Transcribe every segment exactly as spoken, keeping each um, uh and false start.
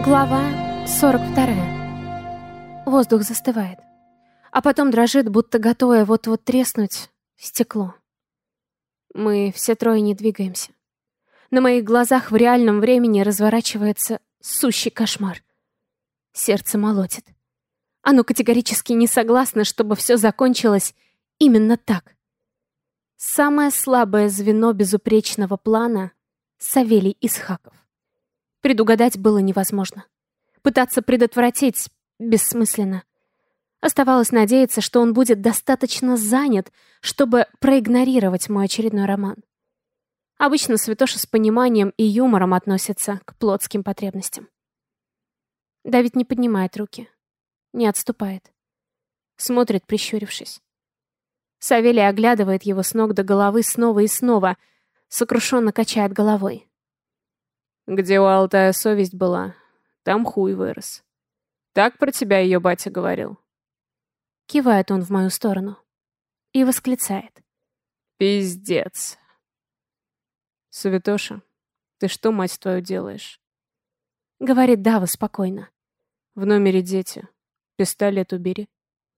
Глава сорок вторая. Воздух застывает, а потом дрожит, будто готовое вот-вот треснуть стекло. Мы все трое не двигаемся. На моих глазах в реальном времени разворачивается сущий кошмар. Сердце молотит. Оно категорически не согласно, чтобы все закончилось именно так. Самое слабое звено безупречного плана — Савелий Исхаков. Предугадать было невозможно. Пытаться предотвратить бессмысленно. Оставалось надеяться, что он будет достаточно занят, чтобы проигнорировать мой очередной роман. Обычно Святоша с пониманием и юмором относится к плотским потребностям. Давид не поднимает руки, не отступает. Смотрит, прищурившись. Савелий оглядывает его с ног до головы снова и снова, сокрушенно качает головой. Где у Алтая совесть была, там хуй вырос. Так про тебя ее батя говорил. Кивает он в мою сторону и восклицает. Пиздец. Святоша, ты что, мать твою, делаешь? Говорит Дава спокойно. В номере дети. Пистолет убери.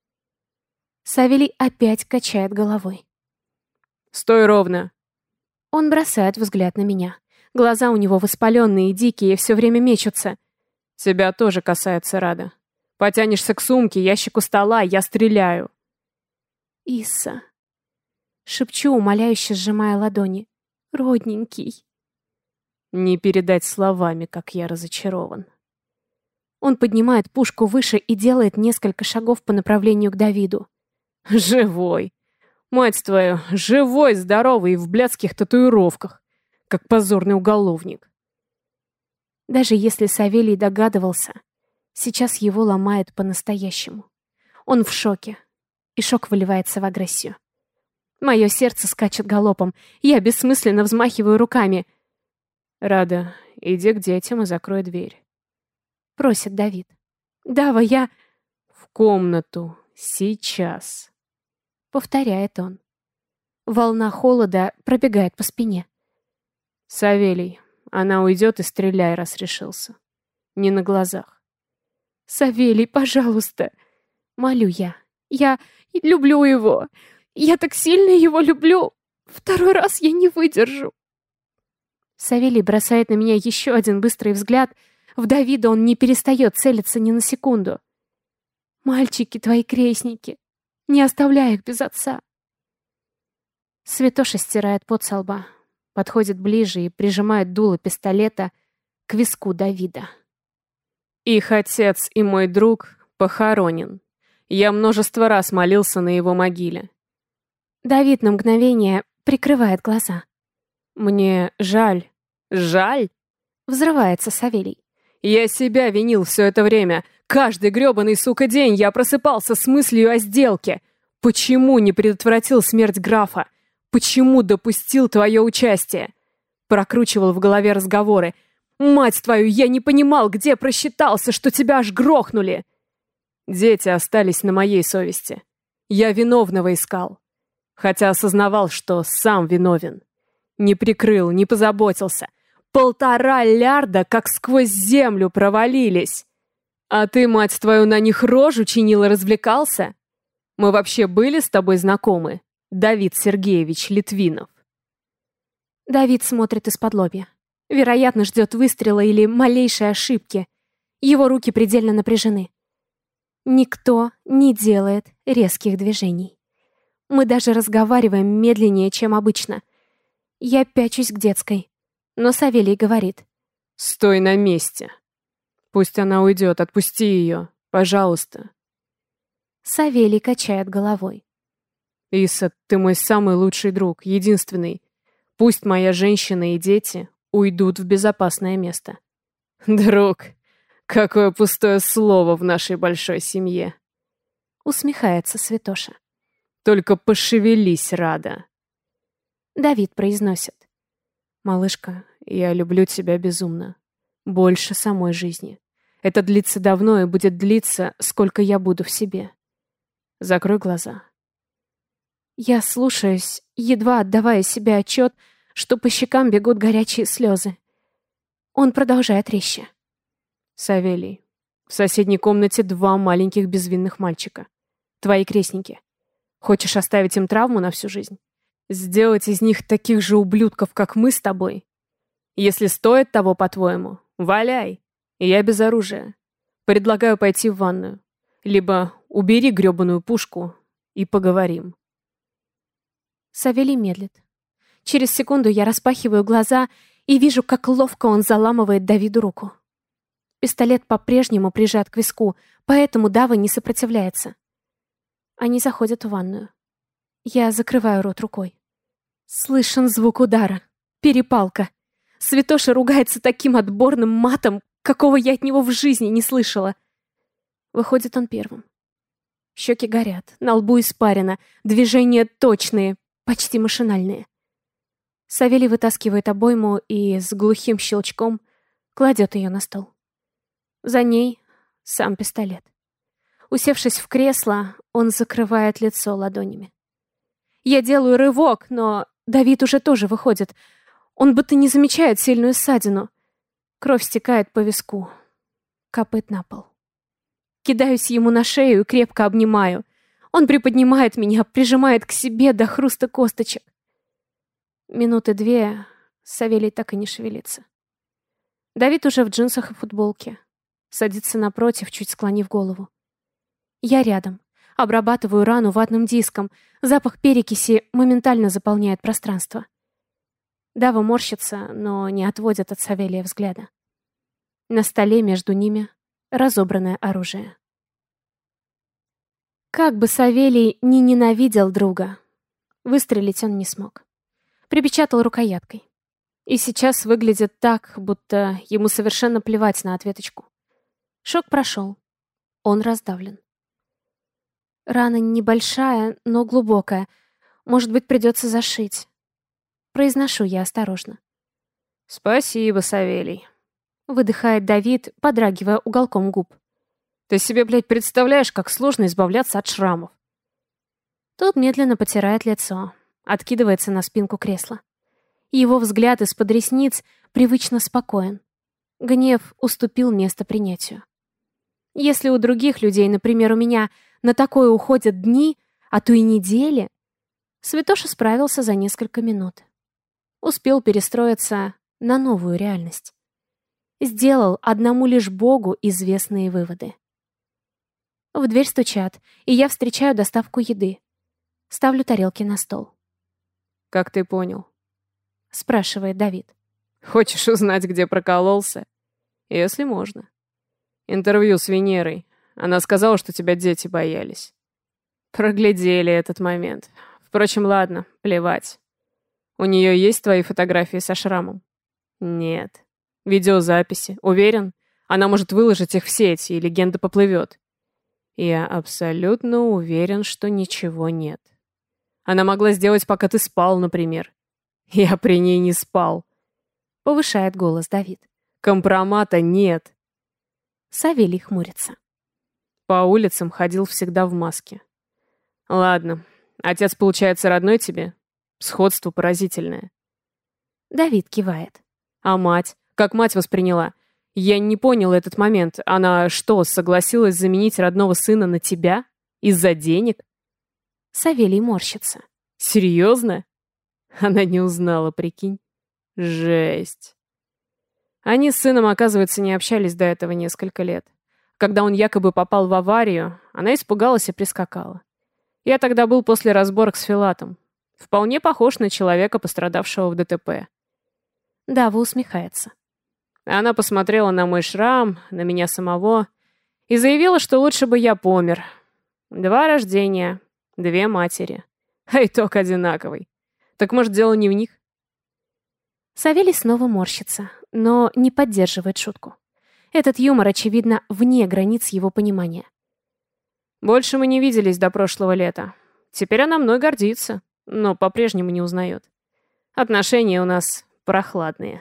Савелий опять качает головой. Стой ровно. Он бросает взгляд на меня. Глаза у него воспаленные и дикие, все время мечутся. Тебя тоже касается, Рада. Потянешься к сумке, ящику стола, я стреляю. Исса. Шепчу, умоляюще сжимая ладони. Родненький. Не передать словами, как я разочарован. Он поднимает пушку выше и делает несколько шагов по направлению к Давиду. Живой. Мать твою, живой, здоровый и в блядских татуировках. Как позорный уголовник. Даже если Савелий догадывался, сейчас его ломает по-настоящему. Он в шоке, и шок выливается в агрессию. Мое сердце скачет галопом, я бессмысленно взмахиваю руками. «Рада, иди к детям и закрой дверь», — просит Давид. «Дава, я...» «В комнату, сейчас», — повторяет он. Волна холода пробегает по спине. «Савелий, она уйдет и стреляй, раз решился. Не на глазах». «Савелий, пожалуйста!» Молю я. «Я люблю его! Я так сильно его люблю! Второй раз я не выдержу!» Савелий бросает на меня еще один быстрый взгляд. В Давида он не перестает целиться ни на секунду. «Мальчики твои крестники! Не оставляй их без отца!» Святоша стирает пот со лба. Подходит ближе и прижимает дуло пистолета к виску Давида. «Их отец и мой друг похоронен. Я множество раз молился на его могиле». Давид на мгновение прикрывает глаза. «Мне жаль». «Жаль?» Взрывается Савелий. «Я себя винил все это время. Каждый грёбаный, сука, день я просыпался с мыслью о сделке. Почему не предотвратил смерть графа? Почему допустил твое участие?» Прокручивал в голове разговоры. «Мать твою, я не понимал, где просчитался, что тебя аж грохнули!» Дети остались на моей совести. Я виновного искал. Хотя осознавал, что сам виновен. Не прикрыл, не позаботился. Полтора лярда как сквозь землю провалились. А ты, мать твою, на них рожу чинил и развлекался? Мы вообще были с тобой знакомы? Давид Сергеевич Литвинов». Давид смотрит из-под лобья. Вероятно, ждет выстрела или малейшей ошибки. Его руки предельно напряжены. Никто не делает резких движений. Мы даже разговариваем медленнее, чем обычно. Я пячусь к детской, но Савелий говорит. «Стой на месте. Пусть она уйдет, отпусти ее, пожалуйста». Савелий качает головой. «Иса, ты мой самый лучший друг, единственный. Пусть моя женщина и дети уйдут в безопасное место». «Друг, какое пустое слово в нашей большой семье!» Усмехается Святоша. «Только пошевелись, Рада!» Давид произносит. «Малышка, я люблю тебя безумно. Больше самой жизни. Это длится давно и будет длиться, сколько я буду в себе. Закрой глаза». Я слушаюсь, едва отдавая себе отчет, что по щекам бегут горячие слезы. Он продолжает резче. Савелий, в соседней комнате два маленьких безвинных мальчика. Твои крестники. Хочешь оставить им травму на всю жизнь? Сделать из них таких же ублюдков, как мы с тобой? Если стоит того, по-твоему, валяй. Я без оружия. Предлагаю пойти в ванную. Либо убери грёбаную пушку и поговорим. Савелий медлит. Через секунду я распахиваю глаза и вижу, как ловко он заламывает Давиду руку. Пистолет по-прежнему прижат к виску, поэтому Дава не сопротивляется. Они заходят в ванную. Я закрываю рот рукой. Слышен звук удара. Перепалка. Святоша ругается таким отборным матом, какого я от него в жизни не слышала. Выходит он первым. Щеки горят, на лбу испарина, движения точные, почти машинальные. Савелий вытаскивает обойму и с глухим щелчком кладет ее на стол. За ней сам пистолет. Усевшись в кресло, он закрывает лицо ладонями. Я делаю рывок, но Давид уже тоже выходит. Он будто не замечает сильную ссадину. Кровь стекает по виску, капает на пол. Кидаюсь ему на шею и крепко обнимаю. Он приподнимает меня, прижимает к себе до хруста косточек. Минуты две Савелий так и не шевелится. Давид уже в джинсах и футболке. Садится напротив, чуть склонив голову. Я рядом. Обрабатываю рану ватным диском. Запах перекиси моментально заполняет пространство. Дава морщится, но не отводит от Савелия взгляда. На столе между ними разобранное оружие. Как бы Савелий ни ненавидел друга, выстрелить он не смог. Припечатал рукояткой. И сейчас выглядит так, будто ему совершенно плевать на ответочку. Шок прошел. Он раздавлен. Рана небольшая, но глубокая. Может быть, придется зашить. Произношу я осторожно. Спасибо, Савелий. Выдыхает Давид, подрагивая уголком губ. Ты себе, блядь, представляешь, как сложно избавляться от шрамов? Тот медленно потирает лицо, откидывается на спинку кресла. Его взгляд из-под ресниц привычно спокоен. Гнев уступил место принятию. Если у других людей, например, у меня, на такое уходят дни, а то и недели, Святоша справился за несколько минут. Успел перестроиться на новую реальность. Сделал одному лишь Богу известные выводы. В дверь стучат, и я встречаю доставку еды. Ставлю тарелки на стол. «Как ты понял?» — спрашивает Давид. «Хочешь узнать, где прокололся? Если можно. Интервью с Венерой. Она сказала, что тебя дети боялись. Проглядели этот момент. Впрочем, ладно, плевать. У нее есть твои фотографии со шрамом?» «Нет. Видеозаписи. Уверен? Она может выложить их в сеть, и легенда поплывет». «Я абсолютно уверен, что ничего нет. Она могла сделать, пока ты спал, например. Я при ней не спал». Повышает голос Давид. «Компромата нет». Савелий хмурится. По улицам ходил всегда в маске. «Ладно. Отец, получается, родной тебе? Сходство поразительное». Давид кивает. «А мать? Как мать восприняла? Я не понял этот момент. Она что, согласилась заменить родного сына на тебя? Из-за денег?» Савелий морщится. «Серьезно?» Она не узнала, прикинь. Жесть. Они с сыном, оказывается, не общались до этого несколько лет. Когда он якобы попал в аварию, она испугалась и прискакала. Я тогда был после разборок с Филатом. Вполне похож на человека, пострадавшего в ДТП. Дава усмехается. Она посмотрела на мой шрам, на меня самого, и заявила, что лучше бы я помер. Два рождения, две матери. А итог одинаковый. Так может, дело не в них? Савелий снова морщится, но не поддерживает шутку. Этот юмор, очевидно, вне границ его понимания. Больше мы не виделись до прошлого лета. Теперь она мной гордится, но по-прежнему не узнает. Отношения у нас прохладные.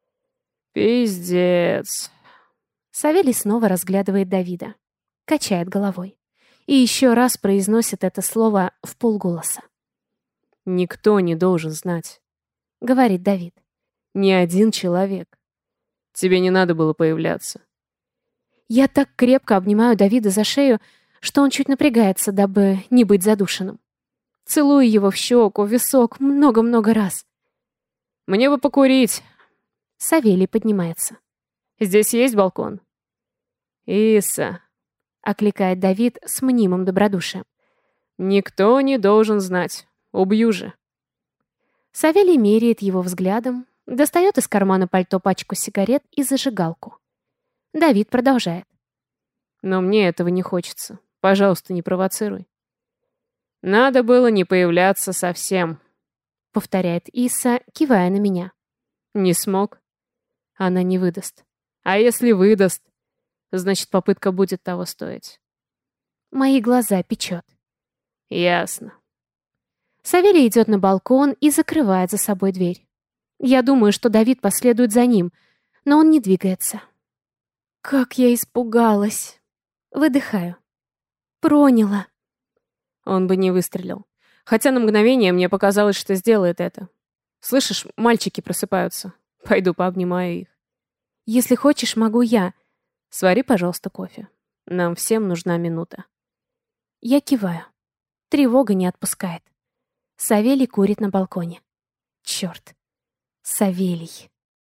Пиздец. Савелий снова разглядывает Давида, качает головой и еще раз произносит это слово вполголоса. «Никто не должен знать», — говорит Давид. «Ни один человек. Тебе не надо было появляться. Я так крепко обнимаю Давида за шею, что он чуть напрягается, дабы не быть задушенным. Целую его в щеку, в висок много-много раз. «Мне бы покурить». Савелий поднимается. «Здесь есть балкон?» «Иса», — окликает Давид с мнимым добродушием. «Никто не должен знать. Убью же». Савелий меряет его взглядом, достает из кармана пальто пачку сигарет и зажигалку. Давид продолжает. «Но мне этого не хочется. Пожалуйста, не провоцируй». «Надо было не появляться совсем», — повторяет Иса, кивая на меня. «Не смог. Она не выдаст. А если выдаст, значит, попытка будет того стоить». Мои глаза печет. «Ясно». Савелий идет на балкон и закрывает за собой дверь. Я думаю, что Давид последует за ним, но он не двигается. Как я испугалась. Выдыхаю. Проняла. Он бы не выстрелил. Хотя на мгновение мне показалось, что сделает это. Слышишь, мальчики просыпаются. Пойду пообнимаю их. Если хочешь, могу я. Свари, пожалуйста, кофе. Нам всем нужна минута. Я киваю. Тревога не отпускает. Савелий курит на балконе. Черт. Савелий.